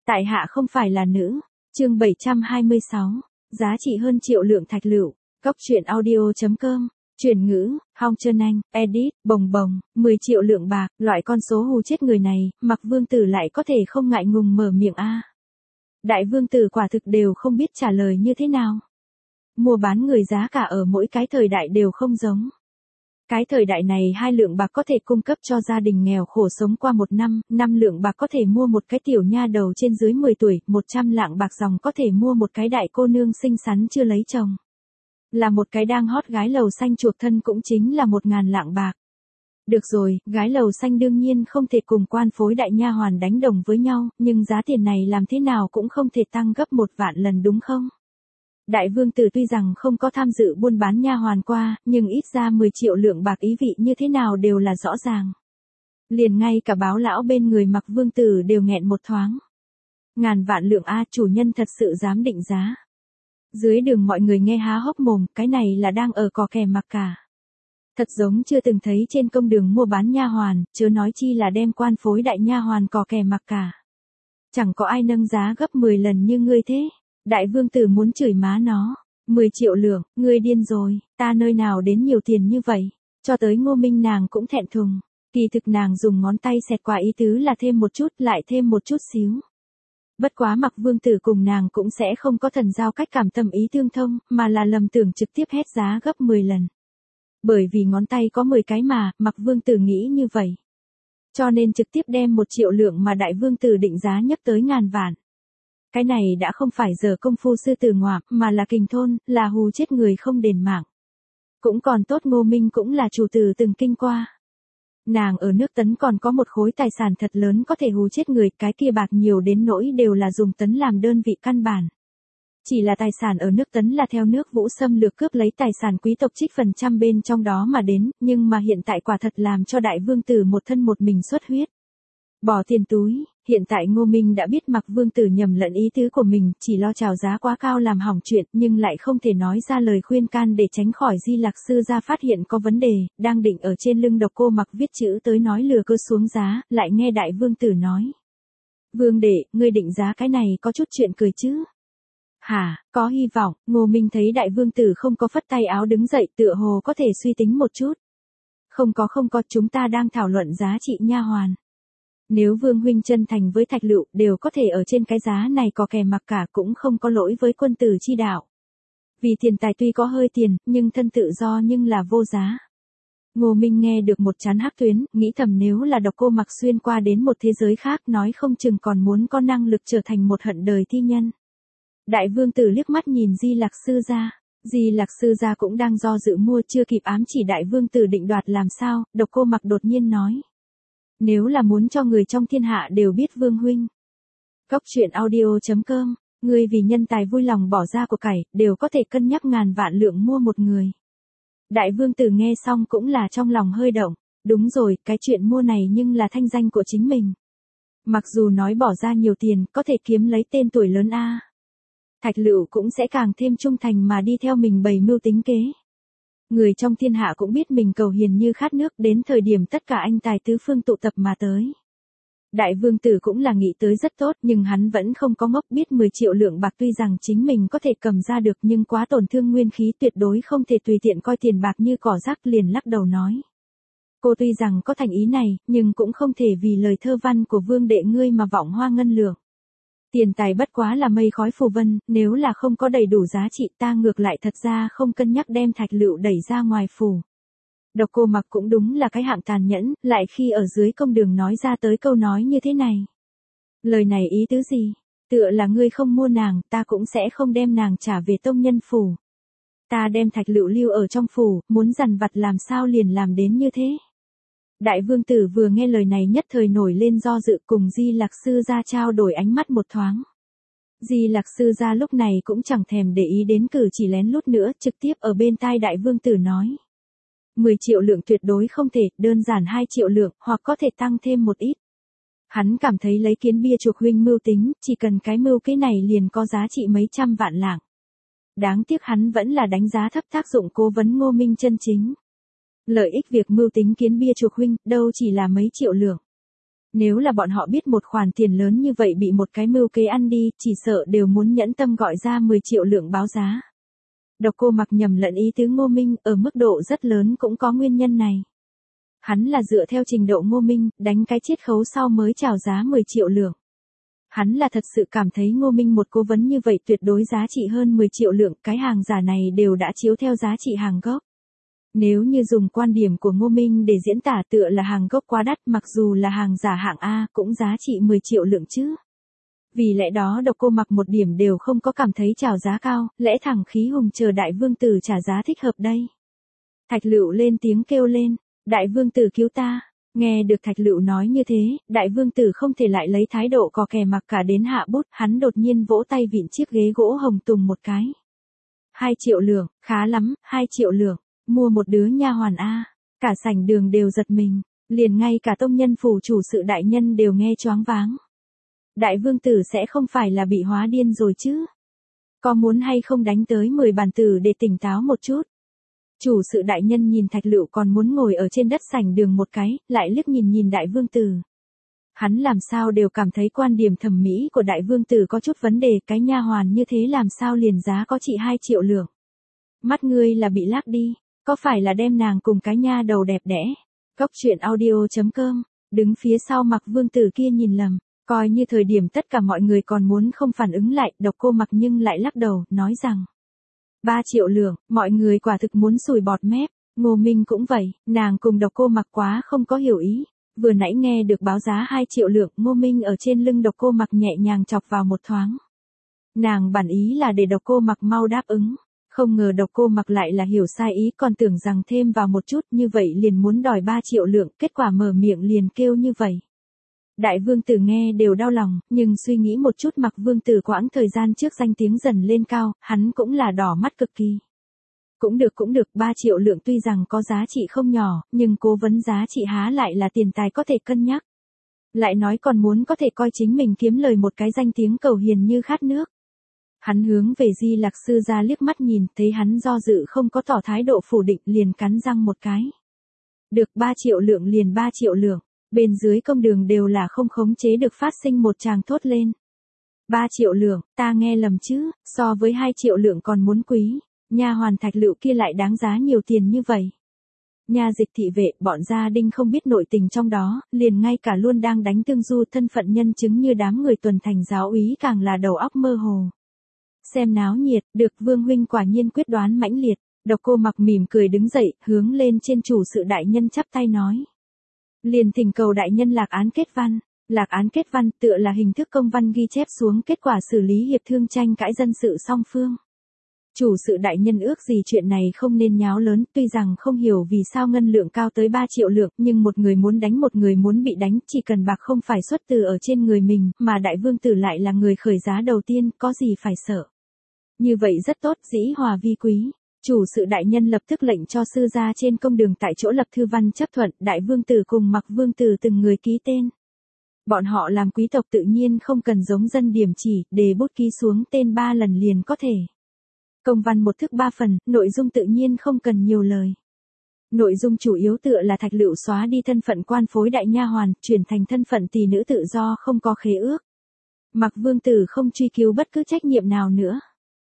Tại hạ không phải là nữ. Chương 726. Giá trị hơn triệu lượng thạch lựu. Góc truyện audio.com. Chuyển ngữ, Hong Trân Anh, edit, bồng bồng, 10 triệu lượng bạc, loại con số hù chết người này, Mặc Vương Tử lại có thể không ngại ngùng mở miệng a. Đại Vương Tử quả thực đều không biết trả lời như thế nào. Mua bán người giá cả ở mỗi cái thời đại đều không giống. Cái thời đại này 2 lượng bạc có thể cung cấp cho gia đình nghèo khổ sống qua 1 năm, 5 lượng bạc có thể mua một cái tiểu nha đầu trên dưới 10 tuổi, 100 lạng bạc dòng có thể mua một cái đại cô nương xinh xắn chưa lấy chồng. Là một cái đang hot gái lầu xanh chuộc thân cũng chính là 1.000 lạng bạc. Được rồi, gái lầu xanh đương nhiên không thể cùng quan phối đại nha hoàn đánh đồng với nhau, nhưng giá tiền này làm thế nào cũng không thể tăng gấp 1 vạn lần đúng không? Đại Vương Tử tuy rằng không có tham dự buôn bán nha hoàn qua, nhưng ít ra 10 triệu lượng bạc ý vị như thế nào đều là rõ ràng. Liền ngay cả báo lão bên người Mặc Vương Tử đều nghẹn một thoáng. Ngàn vạn lượng a, chủ nhân thật sự dám định giá. Dưới đường mọi người nghe há hốc mồm, cái này là đang ở cò kè mặc cả. Thật giống chưa từng thấy trên công đường mua bán nha hoàn, chớ nói chi là đem quan phối đại nha hoàn cò kè mặc cả. Chẳng có ai nâng giá gấp 10 lần như ngươi thế. Đại Vương Tử muốn chửi má nó. 10 triệu lượng, ngươi điên rồi, ta nơi nào đến nhiều tiền như vậy. Cho tới Ngô Minh nàng cũng thẹn thùng. Kỳ thực nàng dùng ngón tay xẹt qua ý tứ là thêm một chút lại thêm một chút xíu. Bất quá Mặc Vương Tử cùng nàng cũng sẽ không có thần giao cách cảm tâm ý tương thông, mà là lầm tưởng trực tiếp hét giá gấp 10 lần. Bởi vì ngón tay có 10 cái mà, Mặc Vương Tử nghĩ như vậy. Cho nên trực tiếp đem 1 triệu lượng mà Đại Vương Tử định giá nhấc tới ngàn vạn. Cái này đã không phải giờ công phu sư tử ngoạm, mà là kình thôn, là hù chết người không đền mạng. Cũng còn tốt Ngô Minh cũng là chủ tử từng kinh qua. Nàng ở nước Tấn còn có một khối tài sản thật lớn có thể hù chết người, cái kia bạc nhiều đến nỗi đều là dùng tấn làm đơn vị căn bản. Chỉ là tài sản ở nước Tấn là theo nước Vũ xâm lược cướp lấy tài sản quý tộc trích phần trăm bên trong đó mà đến, nhưng mà hiện tại quả thật làm cho Đại Vương Tử một thân một mình xuất huyết. Bỏ tiền túi, hiện tại Ngô Minh đã biết Mặc Vương Tử nhầm lẫn ý tứ của mình, chỉ lo chào giá quá cao làm hỏng chuyện, nhưng lại không thể nói ra lời khuyên can để tránh khỏi Di Lạc Sư gia phát hiện có vấn đề, đang định ở trên lưng Độc Cô Mặc viết chữ tới nói lừa cơ xuống giá, lại nghe Đại Vương Tử nói. Vương đệ, ngươi định giá cái này có chút chuyện cười chứ? Hả, có hy vọng. Ngô Minh thấy Đại Vương Tử không có phất tay áo đứng dậy, tựa hồ có thể suy tính một chút. Không có, chúng ta đang thảo luận giá trị nha hoàn. Nếu Vương huynh chân thành với thạch lựu, đều có thể ở trên cái giá này có kè mặc cả cũng không có lỗi với quân tử chi đạo. Vì tiền tài tuy có hơi tiền, nhưng thân tự do nhưng là vô giá. Ngô Minh nghe được một chán hắc tuyến, nghĩ thầm nếu là Độc Cô Mặc xuyên qua đến một thế giới khác nói không chừng còn muốn có năng lực trở thành một hận đời thi nhân. Đại Vương Tử liếc mắt nhìn Di Lạc Sư gia. Di Lạc Sư gia cũng đang do dự mua, chưa kịp ám chỉ Đại Vương Tử định đoạt làm sao, Độc Cô Mặc đột nhiên nói. Nếu là muốn cho người trong thiên hạ đều biết Vương huynh. Góc truyện audio.com, người vì nhân tài vui lòng bỏ ra của cải, đều có thể cân nhắc ngàn vạn lượng mua một người. Đại Vương Tử nghe xong cũng là trong lòng hơi động, đúng rồi, cái chuyện mua này nhưng là thanh danh của chính mình. Mặc dù nói bỏ ra nhiều tiền, có thể kiếm lấy tên tuổi lớn a. Thạch lựu cũng sẽ càng thêm trung thành mà đi theo mình bày mưu tính kế. Người trong thiên hạ cũng biết mình cầu hiền như khát nước, đến thời điểm tất cả anh tài tứ phương tụ tập mà tới. Đại Vương Tử cũng là nghĩ tới rất tốt, nhưng hắn vẫn không có ngốc, biết 10 triệu lượng bạc tuy rằng chính mình có thể cầm ra được nhưng quá tổn thương nguyên khí, tuyệt đối không thể tùy tiện coi tiền bạc như cỏ rác, liền lắc đầu nói. Cô tuy rằng có thành ý này, nhưng cũng không thể vì lời thơ văn của Vương đệ ngươi mà vọng hoa ngân lượng. Tiền tài bất quá là mây khói phù vân, nếu là không có đầy đủ giá trị ta ngược lại thật ra không cân nhắc đem thạch lựu đẩy ra ngoài phủ. Độc Cô Mặc cũng đúng là cái hạng tàn nhẫn, lại khi ở dưới công đường nói ra tới câu nói như thế này. Lời này ý tứ gì? Tựa là ngươi không mua nàng, ta cũng sẽ không đem nàng trả về tông nhân phủ. Ta đem thạch lựu lưu ở trong phủ, muốn dằn vặt làm sao liền làm đến như thế. Đại Vương Tử vừa nghe lời này nhất thời nổi lên do dự, cùng Di Lạc Sư gia trao đổi ánh mắt một thoáng. Di Lạc Sư gia lúc này cũng chẳng thèm để ý đến cử chỉ lén lút nữa, trực tiếp ở bên tai Đại Vương Tử nói. 10 triệu lượng tuyệt đối không thể, đơn giản 2 triệu lượng, hoặc có thể tăng thêm một ít. Hắn cảm thấy lấy kiến bia chuộc huynh mưu tính, chỉ cần cái mưu kế này liền có giá trị mấy trăm vạn lạng. Đáng tiếc hắn vẫn là đánh giá thấp tác dụng cố vấn Ngô Minh chân chính. Lợi ích việc mưu tính kiến bia chuộc huynh, đâu chỉ là mấy triệu lượng. Nếu là bọn họ biết một khoản tiền lớn như vậy bị một cái mưu kế ăn đi, chỉ sợ đều muốn nhẫn tâm gọi ra 10 triệu lượng báo giá. Độc Cô Mặc nhầm lẫn ý tứ Ngô Minh, ở mức độ rất lớn cũng có nguyên nhân này. Hắn là dựa theo trình độ Ngô Minh, đánh cái chiết khấu sau mới chào giá 10 triệu lượng. Hắn là thật sự cảm thấy Ngô Minh một cố vấn như vậy tuyệt đối giá trị hơn 10 triệu lượng, cái hàng giả này đều đã chiếu theo giá trị hàng gốc. Nếu như dùng quan điểm của Ngô Minh để diễn tả tựa là hàng gốc quá đắt, mặc dù là hàng giả hạng A cũng giá trị 10 triệu lượng chứ. Vì lẽ đó Độc Cô Mặc một điểm đều không có cảm thấy chào giá cao, lẽ thẳng khí hùng chờ Đại Vương Tử trả giá thích hợp đây. Thạch Lựu lên tiếng kêu lên, Đại Vương Tử cứu ta. Nghe được Thạch Lựu nói như thế, Đại Vương Tử không thể lại lấy thái độ cò kè mặc cả đến hạ bút, hắn đột nhiên vỗ tay vịn chiếc ghế gỗ hồng tùng một cái. 2 triệu lượng, khá lắm, 2 triệu lượng, mua một đứa nha hoàn A. Cả sảnh đường đều giật mình, liền ngay cả tông nhân phủ chủ sự đại nhân đều nghe choáng váng. Đại Vương Tử sẽ không phải là bị hóa điên rồi chứ? Có muốn hay không đánh tới 10 bàn tử để tỉnh táo một chút? Chủ sự đại nhân nhìn Thạch Lựu còn muốn ngồi ở trên đất sảnh đường một cái, lại liếc nhìn Đại Vương Tử. Hắn làm sao đều cảm thấy quan điểm thẩm mỹ của Đại Vương Tử có chút vấn đề, cái nha hoàn như thế làm sao liền giá có trị 2 triệu lượng. Mắt ngươi là bị lác đi, có phải là đem nàng cùng cái nha đầu đẹp đẽ? Góc truyện audio.com, đứng phía sau Mặc Vương Tử kia nhìn lầm, coi như thời điểm tất cả mọi người còn muốn không phản ứng lại, Độc Cô Mặc nhưng lại lắc đầu, nói rằng 3 triệu lượng, mọi người quả thực muốn sùi bọt mép. Ngô Minh cũng vậy, nàng cùng Độc Cô Mặc quá không có hiểu ý. Vừa nãy nghe được báo giá 2 triệu lượng, Ngô Minh ở trên lưng Độc Cô Mặc nhẹ nhàng chọc vào một thoáng. Nàng bản ý là để Độc Cô Mặc mau đáp ứng. Không ngờ Độc Cô Mặc lại là hiểu sai ý, còn tưởng rằng thêm vào một chút như vậy liền muốn đòi 3 triệu lượng, kết quả mở miệng liền kêu như vậy. Đại Vương Tử nghe đều đau lòng, nhưng suy nghĩ một chút Mặc Vương Tử quãng thời gian trước danh tiếng dần lên cao, hắn cũng là đỏ mắt cực kỳ. Cũng được, 3 triệu lượng tuy rằng có giá trị không nhỏ, nhưng cố vấn giá trị há lại là tiền tài có thể cân nhắc. Lại nói còn muốn có thể coi chính mình kiếm lời một cái danh tiếng cầu hiền như khát nước. Hắn hướng về Di Lặc Sư ra liếc mắt nhìn, thấy hắn do dự không có tỏ thái độ phủ định, liền cắn răng một cái. Được 3 triệu lượng liền 3 triệu lượng. Bên dưới công đường đều là không khống chế được phát sinh một tràng thốt lên. 3 triệu lượng, ta nghe lầm chứ, so với 2 triệu lượng còn muốn quý, nha hoàn Thạch Lựu kia lại đáng giá nhiều tiền như vậy. Nha dịch thị vệ, bọn gia đinh không biết nội tình trong đó, liền ngay cả luôn đang đánh tương du thân phận nhân chứng như đám người tuần thành giáo úy càng là đầu óc mơ hồ. Xem náo nhiệt, được Vương huynh quả nhiên quyết đoán mãnh liệt. Độc Cô Mặc mỉm cười đứng dậy, hướng lên trên chủ sự đại nhân chắp tay nói. Liền thỉnh cầu đại nhân lạc án kết văn. Lạc án kết văn tựa là hình thức công văn ghi chép xuống kết quả xử lý hiệp thương tranh cãi dân sự song phương. Chủ sự đại nhân ước gì chuyện này không nên nháo lớn, tuy rằng không hiểu vì sao ngân lượng cao tới 3 triệu lượng, nhưng một người muốn đánh một người muốn bị đánh, chỉ cần bạc không phải xuất từ ở trên người mình, mà Đại Vương Tử lại là người khởi giá đầu tiên, có gì phải sợ. Như vậy rất tốt, dĩ hòa vi quý. Chủ sự đại nhân lập tức lệnh cho sư gia trên công đường tại chỗ lập thư văn chấp thuận, Đại Vương Tử cùng Mặc Vương Tử từng người ký tên. Bọn họ làm quý tộc tự nhiên không cần giống dân điểm chỉ, đề bút ký xuống tên 3 lần liền có thể. Công văn 1 thức 3 phần, nội dung tự nhiên không cần nhiều lời. Nội dung chủ yếu tựa là Thạch Lựu xóa đi thân phận quan phối đại nha hoàn, chuyển thành thân phận tỷ nữ tự do không có khế ước. Mặc Vương Tử không truy cứu bất cứ trách nhiệm nào nữa.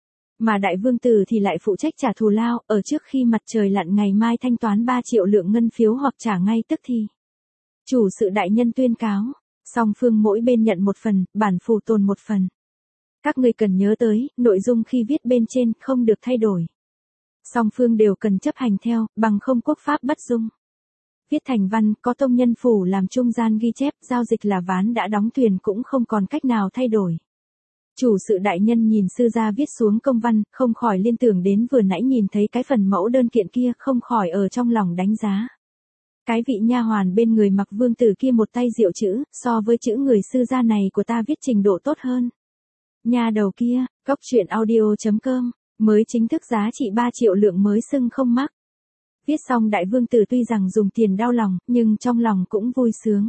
Mà Đại Vương Tử thì lại phụ trách trả thù lao, ở trước khi mặt trời lặn ngày mai thanh toán 3 triệu lượng ngân phiếu hoặc trả ngay tức thì. Chủ sự đại nhân tuyên cáo, song phương mỗi bên nhận một phần, bản phù tồn một phần. Các ngươi cần nhớ tới, nội dung khi viết bên trên không được thay đổi. Song phương đều cần chấp hành theo, bằng không quốc pháp bất dung. Viết thành văn, có tông nhân phủ làm trung gian ghi chép, giao dịch là ván đã đóng thuyền cũng không còn cách nào thay đổi. Chủ sự đại nhân nhìn sư gia viết xuống công văn, không khỏi liên tưởng đến vừa nãy nhìn thấy cái phần mẫu đơn kiện kia, không khỏi ở trong lòng đánh giá. Cái vị nha hoàn bên người Mặc Vương Tử kia một tay diệu chữ, so với chữ người sư gia này của ta viết trình độ tốt hơn. Nha đầu kia, góc truyện audio.com, mới chính thức giá trị 3 triệu lượng mới xưng không mắc. Viết xong Đại Vương Tử tuy rằng dùng tiền đau lòng, nhưng trong lòng cũng vui sướng.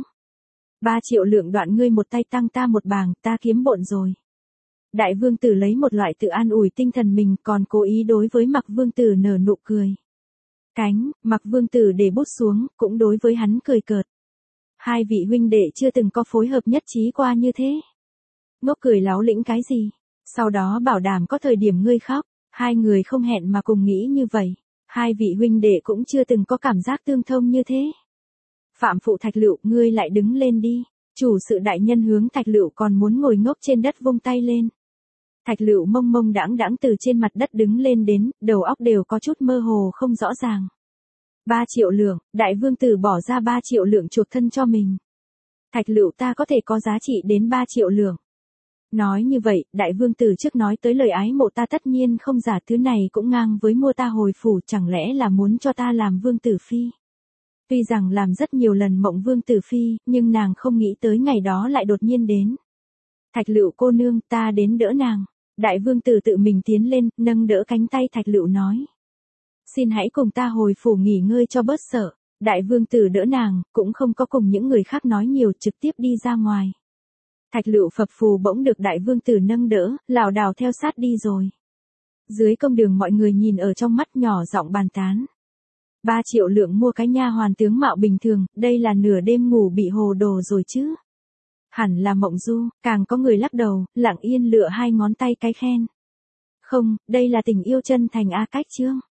3 triệu lượng đoạn ngươi một tay tăng ta một bảng, ta kiếm bộn rồi. Đại Vương Tử lấy một loại tự an ủi tinh thần mình, còn cố ý đối với Mặc Vương Tử nở nụ cười. Mặc Vương Tử để bút xuống, cũng đối với hắn cười cợt. Hai vị huynh đệ chưa từng có phối hợp nhất trí qua như thế. Ngốc cười láo lĩnh cái gì? Sau đó bảo đảm có thời điểm ngươi khóc, hai người không hẹn mà cùng nghĩ như vậy. Hai vị huynh đệ cũng chưa từng có cảm giác tương thông như thế. Phạm phụ Thạch Lựu, ngươi lại đứng lên đi. Chủ sự đại nhân hướng Thạch Lựu còn muốn ngồi ngốc trên đất vung tay lên. Thạch Lựu mông mông đãng đãng từ trên mặt đất đứng lên đến, đầu óc đều có chút mơ hồ không rõ ràng. 3 triệu lượng, đại vương tử bỏ ra 3 triệu lượng chuộc thân cho mình. Thạch Lựu, ta có thể có giá trị đến 3 triệu lượng. Nói như vậy, đại vương tử trước nói tới lời ái mộ ta tất nhiên không giả, thứ này cũng ngang với mua ta hồi phủ, chẳng lẽ là muốn cho ta làm vương tử phi. Tuy rằng làm rất nhiều lần mộng vương tử phi, nhưng nàng không nghĩ tới ngày đó lại đột nhiên đến. Thạch Lựu cô nương, ta đến đỡ nàng. Đại vương tử tự mình tiến lên, nâng đỡ cánh tay Thạch Lựu nói. Xin hãy cùng ta hồi phủ nghỉ ngơi cho bớt sợ. Đại vương tử đỡ nàng, cũng không có cùng những người khác nói nhiều, trực tiếp đi ra ngoài. Thạch Lựu phập phù bỗng được đại vương tử nâng đỡ, lảo đảo theo sát đi rồi. Dưới công đường mọi người nhìn ở trong mắt nhỏ giọng bàn tán. 3 triệu lượng mua cái nha hoàn tướng mạo bình thường, đây là nửa đêm ngủ bị hồ đồ rồi chứ. Hẳn là mộng du, càng có người lắc đầu, lặng yên lựa hai ngón tay cái khen. Không, đây là tình yêu chân thành a cách chương.